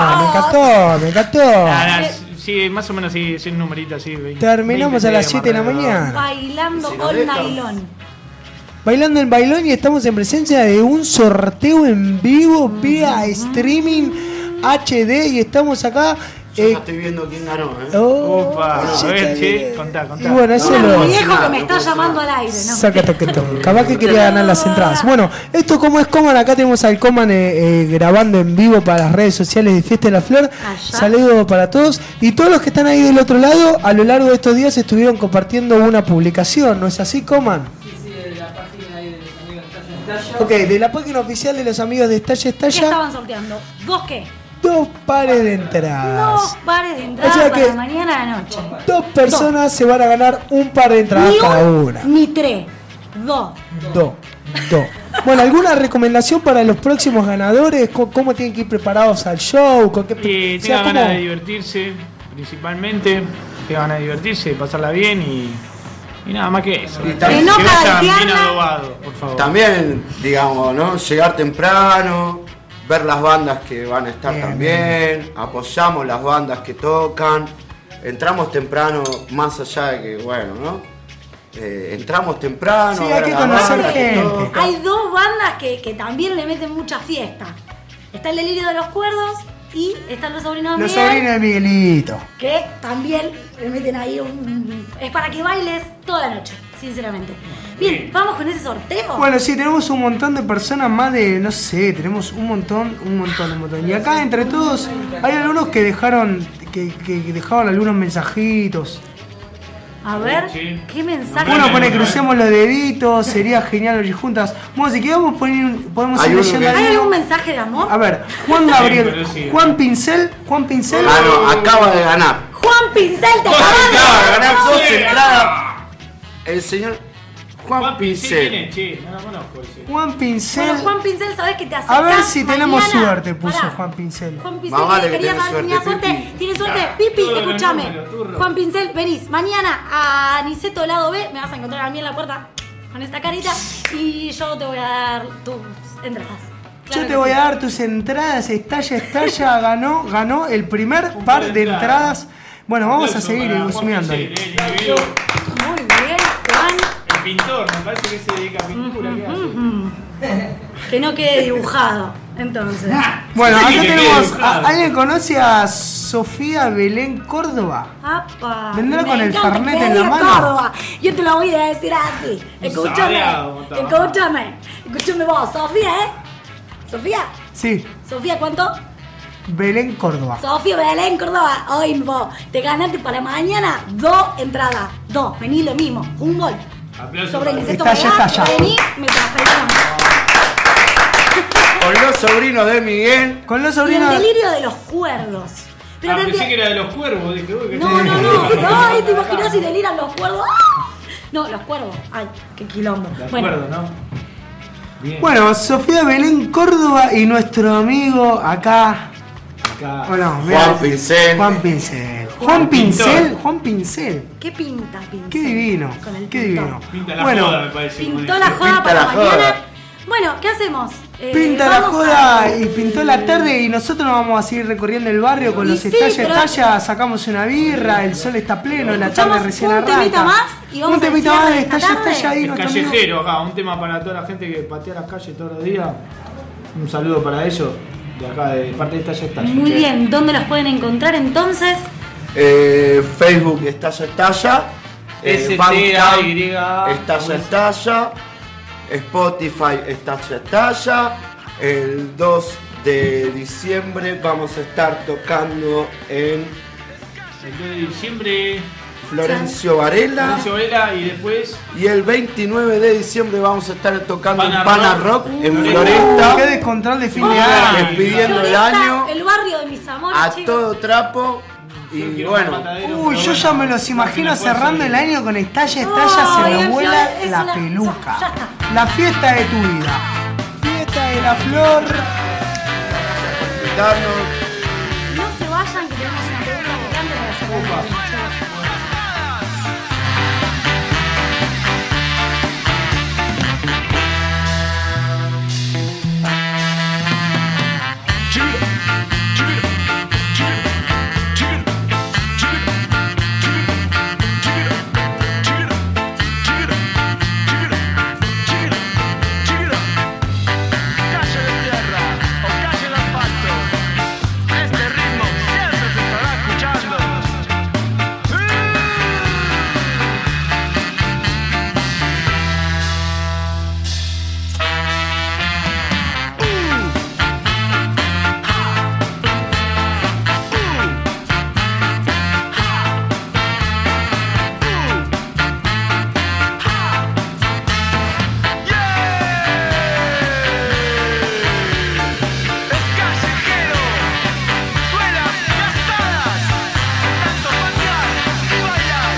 me encantó. Sí, más o menos sí, es un numerito así. 20, Terminamos 20 a las temas 7 de la alrededor. mañana. Bailando Si nos all dejan. nailón. Bailando el bailón y estamos en presencia de un sorteo en vivo vía streaming HD y estamos acá. Yo ya estoy viendo quién ganó, ¿eh? Upa, a ya ver, está che, bien. contá. Y bueno, eso Mira, lo. mi viejo que me no está puedo llamando al aire, ¿no? Sácate que todo. Capaz que quería ganar las entradas. Bueno, esto como es Coman, acá tenemos al Coman grabando en vivo para las redes sociales de Fiesta de la Flor. Saludos para todos. Y todos los que están ahí del otro lado, a lo largo de estos días estuvieron compartiendo una publicación, ¿no es así, Coman? Sí, de la página ahí de los amigos de Estalla. Ok, de la página oficial de los amigos de Estalla ¿Qué Estalla, estaban sorteando? ¿Vos qué? 2 pares de entradas. Dos pares de entradas O sea para que- mañana a la noche. 2 personas se van a ganar un par de entradas Ni cada un, una. ni tres. Dos. 2. Bueno, ¿alguna recomendación para los próximos ganadores? ¿Cómo tienen que ir preparados al show? ¿Con qué Y o sea, tengan ganas ¿cómo? de divertirse, principalmente. Tengan ganas de divertirse, pasarla bien y nada más que eso. Y también- Que no vayan caretearla. bien adobados, por favor. También, digamos, ¿no? Llegar temprano, ver las bandas que van a estar Bien, también, apoyamos las bandas que tocan, entramos temprano, más allá de que, bueno, ¿no? Entramos temprano. Sí, a hay ver que a la conocer banda que gente. toca. Hay dos bandas que también le meten mucha fiesta. Está el Delirio de los Cuerdos y están los Sobrinos de Los Miguel, sobrinos de Miguelito. que también le meten ahí es para que bailes toda la noche, sinceramente. Bien, vamos con ese sorteo. Bueno, sí, tenemos un montón de personas, más de, no sé, tenemos un montón. Y acá entre todos hay algunos que dejaron algunos mensajitos. A ver, Sí. ¿qué mensaje? Uno pone crucemos los deditos, sería genial ir juntas. Bueno, si queremos podemos Hay ir uno leyendo que- ¿Hay ahí. algún mensaje de amor? A ver, Juan Gabriel, pero sí. Juan Pincel. Ah, no, acaba de ganar. Juan Pincel, te acabas Acaba de ganar dos Sí. entradas. El señor Juan ¿quién Pincel. es? Che, no lo conozco ese. Juan Pincel. Bueno, Juan Pincel, ¿sabés que te acercás A ver si tenemos mañana? suerte, puso Pará. Juan Pincel. Juan Pincel, Más vale que quería tenés saber si tenía suerte, suerte. Pipi. ¿Tienes suerte? Pipi, Todos los escúchame. números, turro. Juan Pincel, venís mañana a Niceto Lado B. Me vas a encontrar a mí en la puerta con esta carita. Y yo te voy a dar tus entradas. Yo Claro te que voy sí. a dar tus entradas. Estalla ganó el primer par de entradas. Bueno, vamos a seguir husmeando ahí. Muy bien, Juan. El pintor, me parece que se dedica a pintura. ¿Qué hace? Que no quede dibujado, entonces. Bueno, Sí, acá que tenemos. quede dibujado. ¿Alguien conoce a Sofía Belén Córdoba? Apa, ¿Vendrá me con el encanta Fernet que en la diga mano? Córdoba. Yo te lo voy a decir así. Escúchame, escúchame vos, Sofía, ¿eh? Sofía, Sí, Sofía, ¿cuánto? Belén Córdoba. Sofía Belén Córdoba, hoy vos te ganaste para mañana 2 entradas. 2, vení lo mismo, un gol. Aplausos Sobre el para- Niceto Estalla, Galeán, estalla. vení, me traspelamos. Con los sobrinos de Miguel. Con los Y el sobrinos. delirio de los cuerdos. Pero Ah, te pensé enti- que era de los cuervos. Dije, uy, que No, ay, te imaginas si deliran los cuerdos. ¡Ah! No, los cuervos. Ay, qué quilombo. De Bueno, acuerdo, ¿no? Bien. Bueno, Sofía Belén Córdoba y nuestro amigo acá. Acá. Bueno, Juan Pincel. Juan Pincel. Juan Pintor. Juan Pincel. ¿qué pinta, Pincel? Qué divino. Con el Qué pintor. divino. Pinta la Bueno, joda, me parece. Pintó con la eso. joda Pinta para la mañana. joda. Bueno, ¿qué hacemos? Pinta la vamos joda a- y pintó la tarde y nosotros nos vamos a seguir recorriendo el barrio con Y los sí, estalla, sacamos una birra, el sol está pleno, la tarde Escuchamos recién un arranca. temita más y vamos un al temita cierre más de de esta estalla tarde. ahí El nuestro amigo. callejero, acá, un tema para toda la gente que patea las calles todos los días. Un saludo para ellos, de acá, de parte de Estalla. Muy che. bien, ¿dónde los pueden encontrar entonces? Facebook Estalla. STAY. Bandcamp, Estalla. Spotify Estalla. El 2 de diciembre vamos a estar tocando en El 2 de diciembre, Florencio Varela. Florencio Varela, y después Y el 29 de diciembre vamos a estar tocando en Pana Pana Rock. Rock en Qué Qué Floresta. descontrol de fin de Ah, año. despidiendo el Floresta, año. el barrio de mis amores. Pobre a chico. todo trapo. Y bueno, Uy, yo ya me los imagino cerrando el año con estalla, Ay, se me en vuela Flor, es la una- peluca. ya está. La fiesta de tu vida. Fiesta de la flor. invitarnos. No se vayan, que tenemos una pregunta picante para hacer. Calle de tierra o calle de asfalto, este ritmo siempre se estará escuchando. Es callejero, suelas gastadas, tanto patear y bailar.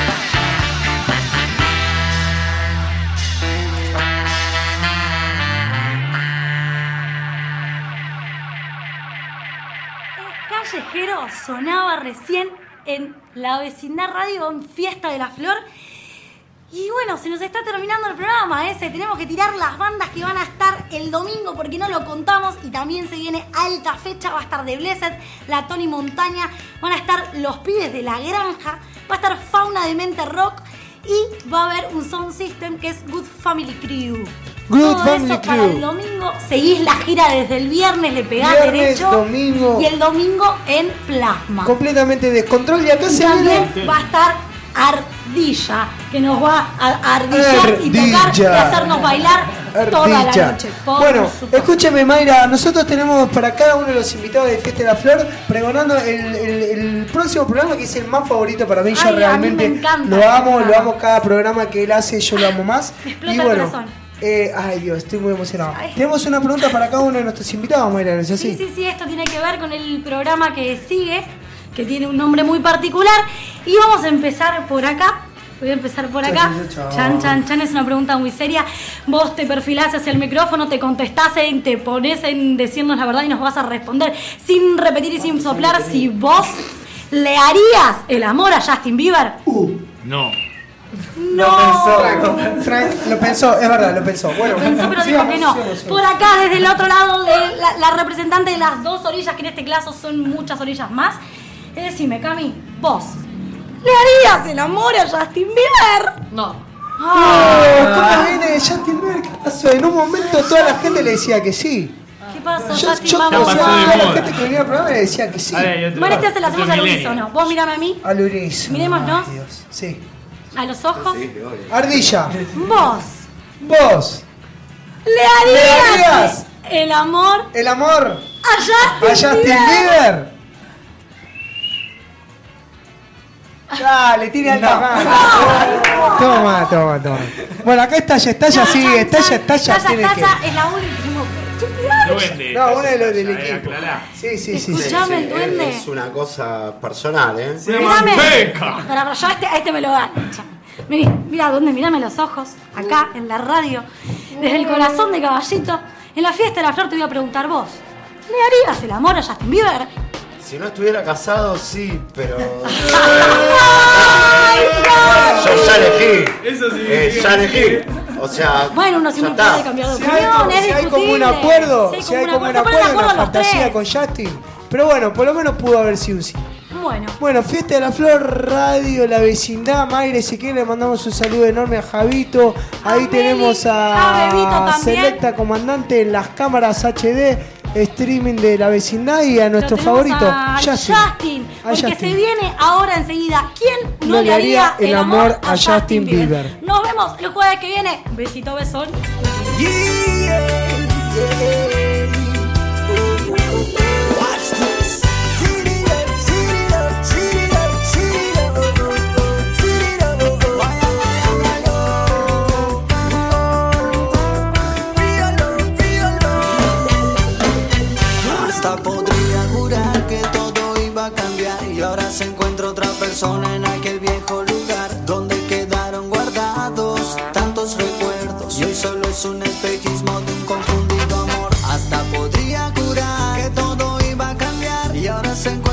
Callejero sonaba recién en la vecindad radio en Fiesta de la Flor. Y bueno, se nos está terminando el programa, ¿eh? Tenemos que tirar las bandas que van a estar el domingo porque no lo contamos. Y también se viene alta fecha, va a estar The Blessed, la Tony Montaña, van a estar los pibes de La Granja, va a estar Fauna de Mente Rock y va a haber un sound system que es Good Family Crew. Good Todo Family eso para Crew. el domingo. Seguís la gira desde el viernes, le pegás Viernes, derecho. domingo. Y el domingo en Plasma. Completamente descontrol. Y acá se También viene. va a estar Ardilla, que nos va a ardillar y tocar y hacernos bailar toda la Ardilla. noche. Por Bueno, supuesto. escúcheme Mayra, nosotros tenemos para cada uno de los invitados de Fiesta de la Flor pregonando el próximo programa que es el más favorito para mí. Ay, Yo a mí realmente me encanta, lo amo, me lo amo cada programa que él hace, yo lo amo más. Me explota Y el bueno, corazón. ay Dios, estoy muy emocionado. Ay. Tenemos una pregunta para cada uno de nuestros invitados, Mayra, ¿no es así? Sí, esto tiene que ver con el programa que sigue, que tiene un nombre muy particular. Y vamos a empezar por acá. Voy a empezar por acá. Chan, es una pregunta muy seria. Vos te perfilás hacia el micrófono, te contestás y te pones en decirnos la verdad y nos vas a responder sin repetir y sin soplar si vos le harías el amor a Justin Bieber. No. No. Frank lo pensó, es verdad, lo pensó. Bueno, Pensó, pero dijo sigamos, que no. sigamos. Por acá, desde el otro lado, de la representante de las dos orillas, que en este caso son muchas orillas más. Decime, Cami, vos, ¿le harías el amor a Justin Bieber? No. ¿Cómo viene Justin Bieber? ¿Qué pasó? En un momento toda la gente le decía que sí. ¿Qué pasó, Yo Justin? conocía Vamos a pasó de toda la moda. gente que venía al programa y le decía que sí. Ahora hay otro- Bueno, este se la hacemos otro al milenio. unísono. Vos mirame a mí, Al unísono. Mirémonos. Ay, Dios. Sí. a los ojos. Ardilla, Vos, vos, ¿le ¿le harías harías el amor el amor a Justin, a Justin Bieber? Dale, tire alta mano. Toma. Bueno, acá estalla, sí, estalla, tiene que. es la última. Duende. No, uno de los del Ahí, equipo. aclará. Sí. Escuchame, el duende. Es una cosa personal, ¿eh? Una Mírame. manteca. Pero yo a este me lo dan. Mira, ¿dónde? Mírame los ojos. Acá, en la radio. Desde el corazón de Caballito. En la Fiesta de la Flor te voy a preguntar vos. ¿Le harías el amor a Justin Bieber? Si no estuviera casado, sí, pero. ¡Ay, no! Yo ya elegí. Eso sí. Ya elegí. O sea. Bueno, uno ya siempre está. puede cambiar de Si opinión, es hay como un discutible. acuerdo, Sí, si hay como un se ponen de acuerdo, acuerdo una los fantasía tres. con Justin. Pero bueno, por lo menos pudo haber sido un sí. Bueno, Bueno, Fiesta de la Flor, Radio, La Vecindad, Mayre, si quiere le mandamos un saludo enorme a Javito. Ahí Meli, tenemos a Bebito a también. Selecta Comandante en las cámaras HD, streaming de La Vecindad y a nuestro lo tenemos favorito, a Justin. A porque Justin. se viene ahora enseguida. ¿Quién no le haría el amor a Justin Bieber? Nos vemos el jueves que viene. Besito, besón. Hasta podría jurar que todo iba se encuentra otra persona en aquel viejo lugar donde quedaron guardados tantos recuerdos. Y hoy solo es un espejismo de un confundido amor. Hasta podría jurar que todo iba a cambiar y ahora se encuentra